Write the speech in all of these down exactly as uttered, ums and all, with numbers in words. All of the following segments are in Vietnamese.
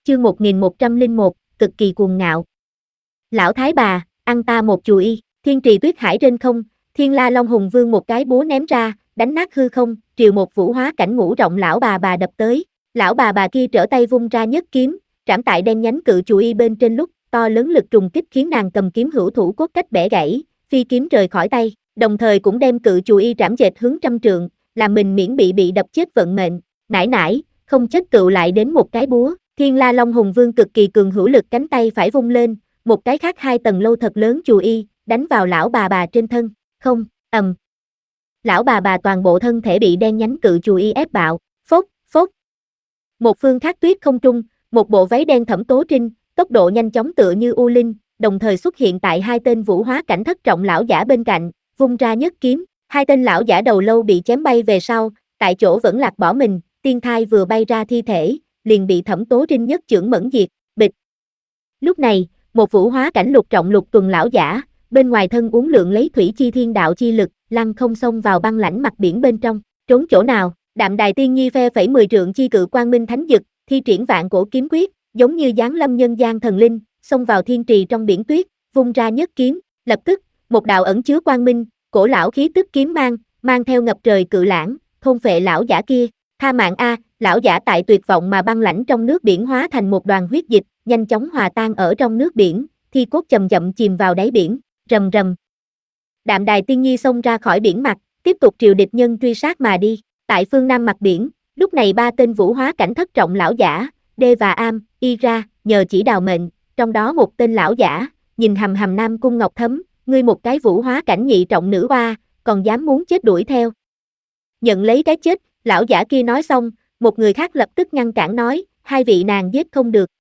chương một nghìn một trăm lẻ một, cực kỳ cuồng ngạo. Lão thái bà, ăn ta một chùi y, thiên trì tuyết hải trên không, thiên la long hùng vương một cái búa ném ra, đánh nát hư không, triều một vũ hóa cảnh ngũ rộng lão bà bà đập tới. Lão bà bà kia trở tay vung ra nhất kiếm, trảm tại đen nhánh cự chùi y bên trên lúc, to lớn lực trùng kích khiến nàng cầm kiếm hữu thủ cốt cách bẻ gãy, phi kiếm rời khỏi tay, đồng thời cũng đem cự chùi y trảm dệt hướng trăm trượng, làm mình miễn bị bị đập chết vận mệnh. Nãi nãi, không chết cựu lại đến một cái búa. Thiên la long hùng vương cực kỳ cường hữu lực cánh tay phải vung lên, một cái khác hai tầng lâu thật lớn chùi y, đánh vào lão bà bà trên thân, không, ầm. Lão bà bà toàn bộ thân thể bị đen nhánh cự chùi y ép bạo, phốc, phốc. Một phương khác tuyết không trung, một bộ váy đen thẫm tố trinh, tốc độ nhanh chóng tựa như u linh, đồng thời xuất hiện tại hai tên vũ hóa cảnh thất trọng lão giả bên cạnh, vung ra nhất kiếm, hai tên lão giả đầu lâu bị chém bay về sau, tại chỗ vẫn lạc bỏ mình, tiên thai vừa bay ra thi thể, liền bị thẩm tố trinh nhất chưởng mẫn diệt, bịch. Lúc này, một vũ hóa cảnh lục trọng lục tuần lão giả, bên ngoài thân uốn lượn lấy thủy chi thiên đạo chi lực, lăng không xông vào băng lãnh mặt biển bên trong, trốn chỗ nào? Đạm đài tiên nhi phe phẩy mười trượng chi cự quang minh thánh dực, thi triển vạn cổ kiếm quyết, giống như giáng lâm nhân gian thần linh, xông vào thiên trì trong biển tuyết, vung ra nhất kiếm, lập tức, một đạo ẩn chứa quang minh, cổ lão khí tức kiếm mang, mang theo ngập trời cự lãng, thôn phệ lão giả kia. Tha mạng a, lão giả tại tuyệt vọng mà băng lãnh trong nước biển hóa thành một đoàn huyết dịch, nhanh chóng hòa tan ở trong nước biển, thi cốt chậm chậm chìm vào đáy biển, rầm rầm. Đạm đài tiên nhi xông ra khỏi biển mặt, tiếp tục triều địch nhân truy sát mà đi. Tại phương nam mặt biển, lúc này ba tên vũ hóa cảnh thất trọng lão giả, Đê và Am, y ra, nhờ chỉ đào mệnh, trong đó một tên lão giả, nhìn hầm hầm Nam Cung Ngọc Thấm, ngươi một cái vũ hóa cảnh nhị trọng nữ oa, còn dám muốn chết đuổi theo. Nhận lấy cái chết, lão giả kia nói xong, một người khác lập tức ngăn cản nói, hai vị nàng giết không được.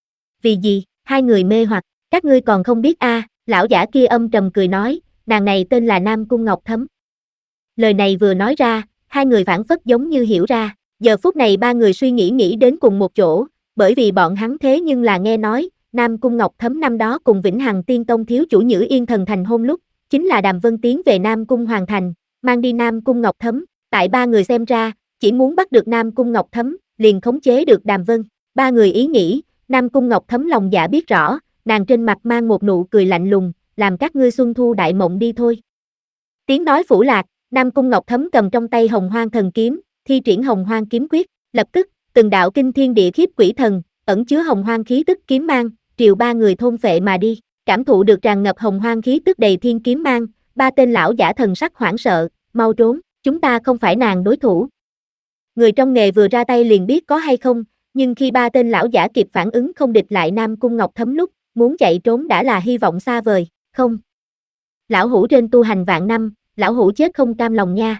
Vì gì? Hai người mê hoặc, các ngươi còn không biết a? À, lão giả kia âm trầm cười nói, nàng này tên là Nam Cung Ngọc Thấm. Lời này vừa nói ra, hai người phảng phất giống như hiểu ra, giờ phút này ba người suy nghĩ nghĩ đến cùng một chỗ, bởi vì bọn hắn thế nhưng là nghe nói, Nam Cung Ngọc Thấm năm đó cùng Vĩnh Hằng Tiên Tông thiếu chủ Nhữ Yên Thần Thành hôn lúc, chính là Đàm Vân tiến về Nam Cung Hoàng Thành, mang đi Nam Cung Ngọc Thấm, tại ba người xem ra, chỉ muốn bắt được Nam Cung Ngọc Thấm, liền khống chế được Đàm Vân. Ba người ý nghĩ, Nam Cung Ngọc Thấm lòng dạ biết rõ, nàng trên mặt mang một nụ cười lạnh lùng, làm các ngươi xuân thu đại mộng đi thôi. Tiếng nói phủ lạc, Nam Cung Ngọc Thấm cầm trong tay Hồng Hoang Thần Kiếm, thi triển Hồng Hoang Kiếm Quyết, lập tức, từng đạo kinh thiên địa khiếp quỷ thần, ẩn chứa Hồng Hoang khí tức kiếm mang, triều ba người thôn phệ mà đi. Cảm thụ được tràn ngập Hồng Hoang khí tức đầy thiên kiếm mang, ba tên lão giả thần sắc hoảng sợ, mau trốn, chúng ta không phải nàng đối thủ. Người trong nghề vừa ra tay liền biết có hay không, nhưng khi ba tên lão giả kịp phản ứng không địch lại Nam Cung Ngọc Thấm lúc, muốn chạy trốn đã là hy vọng xa vời, không. Lão hủ trên tu hành vạn năm, lão hủ chết không cam lòng nha.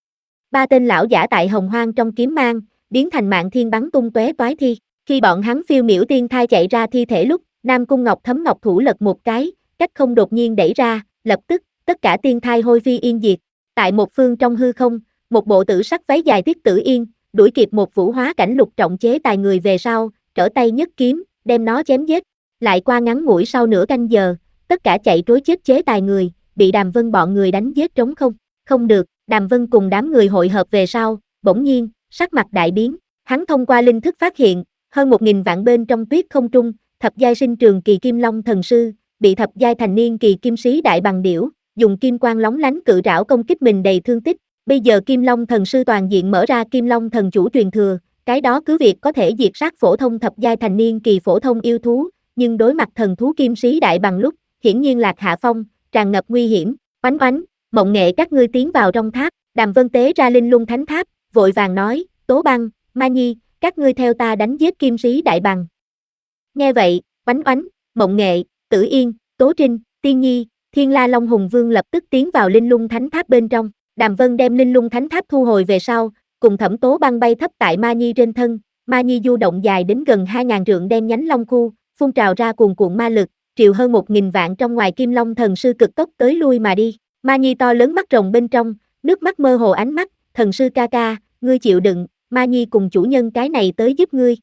Ba tên lão giả tại Hồng Hoang trong kiếm mang, biến thành mạng thiên bắn tung tóe toái thi. Khi bọn hắn phiêu miểu tiên thai chạy ra thi thể lúc, Nam Cung Ngọc Thấm ngọc thủ lật một cái, cách không đột nhiên đẩy ra, lập tức, tất cả tiên thai hôi phi yên diệt. Tại một phương trong hư không, một bộ tử sắc váy dài Tiết Tử Yên, đuổi kịp một vũ hóa cảnh lục trọng chế tài người về sau, trở tay nhất kiếm, đem nó chém giết. Lại qua ngắn ngủi sau nửa canh giờ, tất cả chạy trối chết chế tài người, bị Đàm Vân bọn người đánh giết trống không. Không được, Đàm Vân cùng đám người hội hợp về sau, bỗng nhiên, sắc mặt đại biến, hắn thông qua linh thức phát hiện, hơn một nghìn vạn bên trong tuyết không trung, thập giai sinh trường kỳ Kim Long thần sư, bị thập giai thành niên kỳ Kim Sĩ đại bằng điểu, dùng kim quang lóng lánh cự trảo công kích mình đầy thương tích. Bây giờ Kim Long thần sư toàn diện mở ra Kim Long thần chủ truyền thừa, cái đó cứ việc có thể diệt sát phổ thông thập giai thành niên kỳ phổ thông yêu thú, nhưng đối mặt thần thú Kim Sĩ đại bằng lúc, hiển nhiên lạc hạ phong, tràn ngập nguy hiểm. Oánh oánh, Mộng Nghệ các ngươi tiến vào trong tháp. Đàm Vân tế ra linh lung thánh tháp, vội vàng nói, Tố Băng, Ma Nhi, các ngươi theo ta đánh giết Kim Sĩ đại bằng. Nghe vậy, Oánh oánh, Mộng Nghệ, Tử Yên, Tố Trinh, Tiên Nhi, Thiên La Long Hùng Vương lập tức tiến vào linh lung thánh tháp bên trong. Đàm Vân đem linh lung thánh tháp thu hồi về sau, cùng Thẩm Tố Băng bay thấp tại Ma Nhi trên thân. Ma Nhi du động dài đến gần hai ngàn trượng đen nhánh long khu, phun trào ra cuồn cuộn ma lực, triều hơn một nghìn vạn trong ngoài Kim Long thần sư cực tốc tới lui mà đi. Ma Nhi to lớn mắt rồng bên trong, nước mắt mơ hồ ánh mắt, thần sư ca ca, ngươi chịu đựng, Ma Nhi cùng chủ nhân cái này tới giúp ngươi.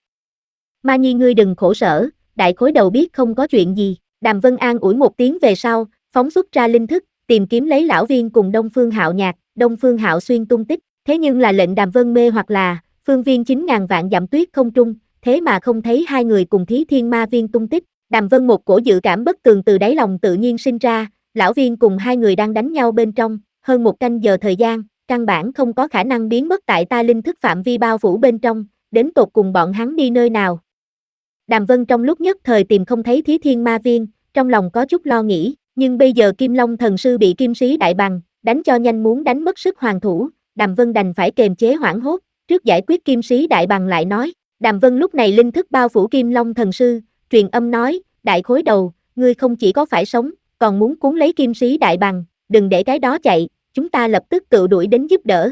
Ma Nhi ngươi đừng khổ sở, đại khối đầu biết không có chuyện gì. Đàm Vân an ủi một tiếng về sau, phóng xuất ra linh thức, tìm kiếm lấy lão viên cùng Đông Phương Hạo Nhạc, Đông Phương Hạo Xuyên tung tích, thế nhưng là lệnh Đàm Vân mê hoặc là, phương viên chín ngàn vạn dặm tuyết không trung, thế mà không thấy hai người cùng Thí Thiên Ma Viên tung tích. Đàm Vân một cổ dự cảm bất tường từ đáy lòng tự nhiên sinh ra, lão viên cùng hai người đang đánh nhau bên trong, hơn một canh giờ thời gian, căn bản không có khả năng biến mất tại ta linh thức phạm vi bao phủ bên trong, đến tột cùng bọn hắn đi nơi nào. Đàm Vân trong lúc nhất thời tìm không thấy Thí Thiên Ma Viên, trong lòng có chút lo nghĩ, nhưng bây giờ Kim Long thần sư bị Kim Sĩ Đại Bằng đánh cho nhanh muốn đánh mất sức hoàn thủ, Đàm Vân đành phải kềm chế hoảng hốt, trước giải quyết Kim Sĩ Đại Bằng lại nói. Đàm Vân lúc này linh thức bao phủ Kim Long thần sư, truyền âm nói, đại khối đầu, ngươi không chỉ có phải sống, còn muốn cuốn lấy Kim Sĩ Đại Bằng, đừng để cái đó chạy, chúng ta lập tức tự đuổi đến giúp đỡ.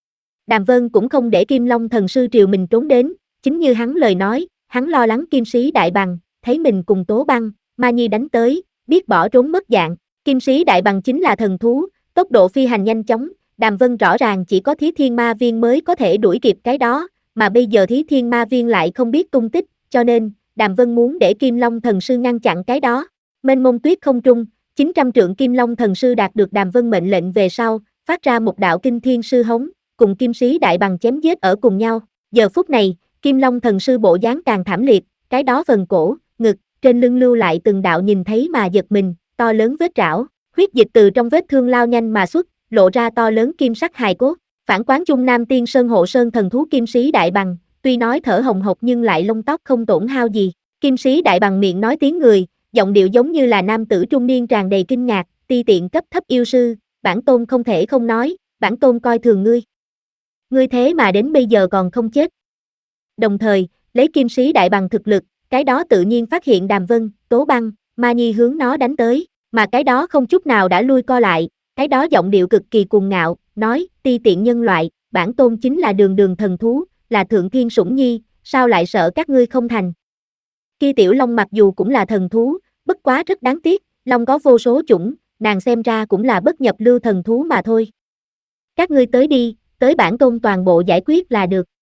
Đàm Vân cũng không để Kim Long thần sư triều mình trốn đến, chính như hắn lời nói, hắn lo lắng Kim Sĩ Đại Bằng, thấy mình cùng Tố Băng, Ma Nhi đánh tới, biết bỏ trốn mất dạng. Kim Sĩ Đại Bằng chính là thần thú, tốc độ phi hành nhanh chóng, Đàm Vân rõ ràng chỉ có Thí Thiên Ma Viên mới có thể đuổi kịp cái đó, mà bây giờ Thí Thiên Ma Viên lại không biết tung tích, cho nên, Đàm Vân muốn để Kim Long thần sư ngăn chặn cái đó. Mênh mông tuyết không trung, chín trăm trượng Kim Long thần sư đạt được Đàm Vân mệnh lệnh về sau, phát ra một đạo kinh thiên sư hống, cùng Kim Sĩ Đại Bằng chém giết ở cùng nhau. Giờ phút này, Kim Long thần sư bộ dáng càng thảm liệt, cái đó phần cổ, ngực, trên lưng lưu lại từng đạo nhìn thấy mà giật mình, to lớn vết rảo, huyết dịch từ trong vết thương lao nhanh mà xuất, lộ ra to lớn kim sắc hài cốt. Phản quán Trung Nam Tiên Sơn hộ sơn thần thú Kim Sĩ Đại Bằng, tuy nói thở hồng hộc nhưng lại lông tóc không tổn hao gì. Kim Sĩ Đại Bằng miệng nói tiếng người, giọng điệu giống như là nam tử trung niên tràn đầy kinh ngạc, ti tiện cấp thấp yêu sư, bản tôn không thể không nói, bản tôn coi thường ngươi. Ngươi thế mà đến bây giờ còn không chết. Đồng thời, lấy Kim Sĩ Đại Bằng thực lực, cái đó tự nhiên phát hiện Đàm Vân, Tố Băng, Ma Nhi hướng nó đánh tới, mà cái đó không chút nào đã lui co lại, cái đó giọng điệu cực kỳ cuồng ngạo, nói, ti tiện nhân loại, bản tôn chính là đường đường thần thú, là thượng thiên sủng nhi, sao lại sợ các ngươi không thành. Kia Tiểu Long mặc dù cũng là thần thú, bất quá rất đáng tiếc, Long có vô số chủng, nàng xem ra cũng là bất nhập lưu thần thú mà thôi. Các ngươi tới đi, tới bản tôn toàn bộ giải quyết là được.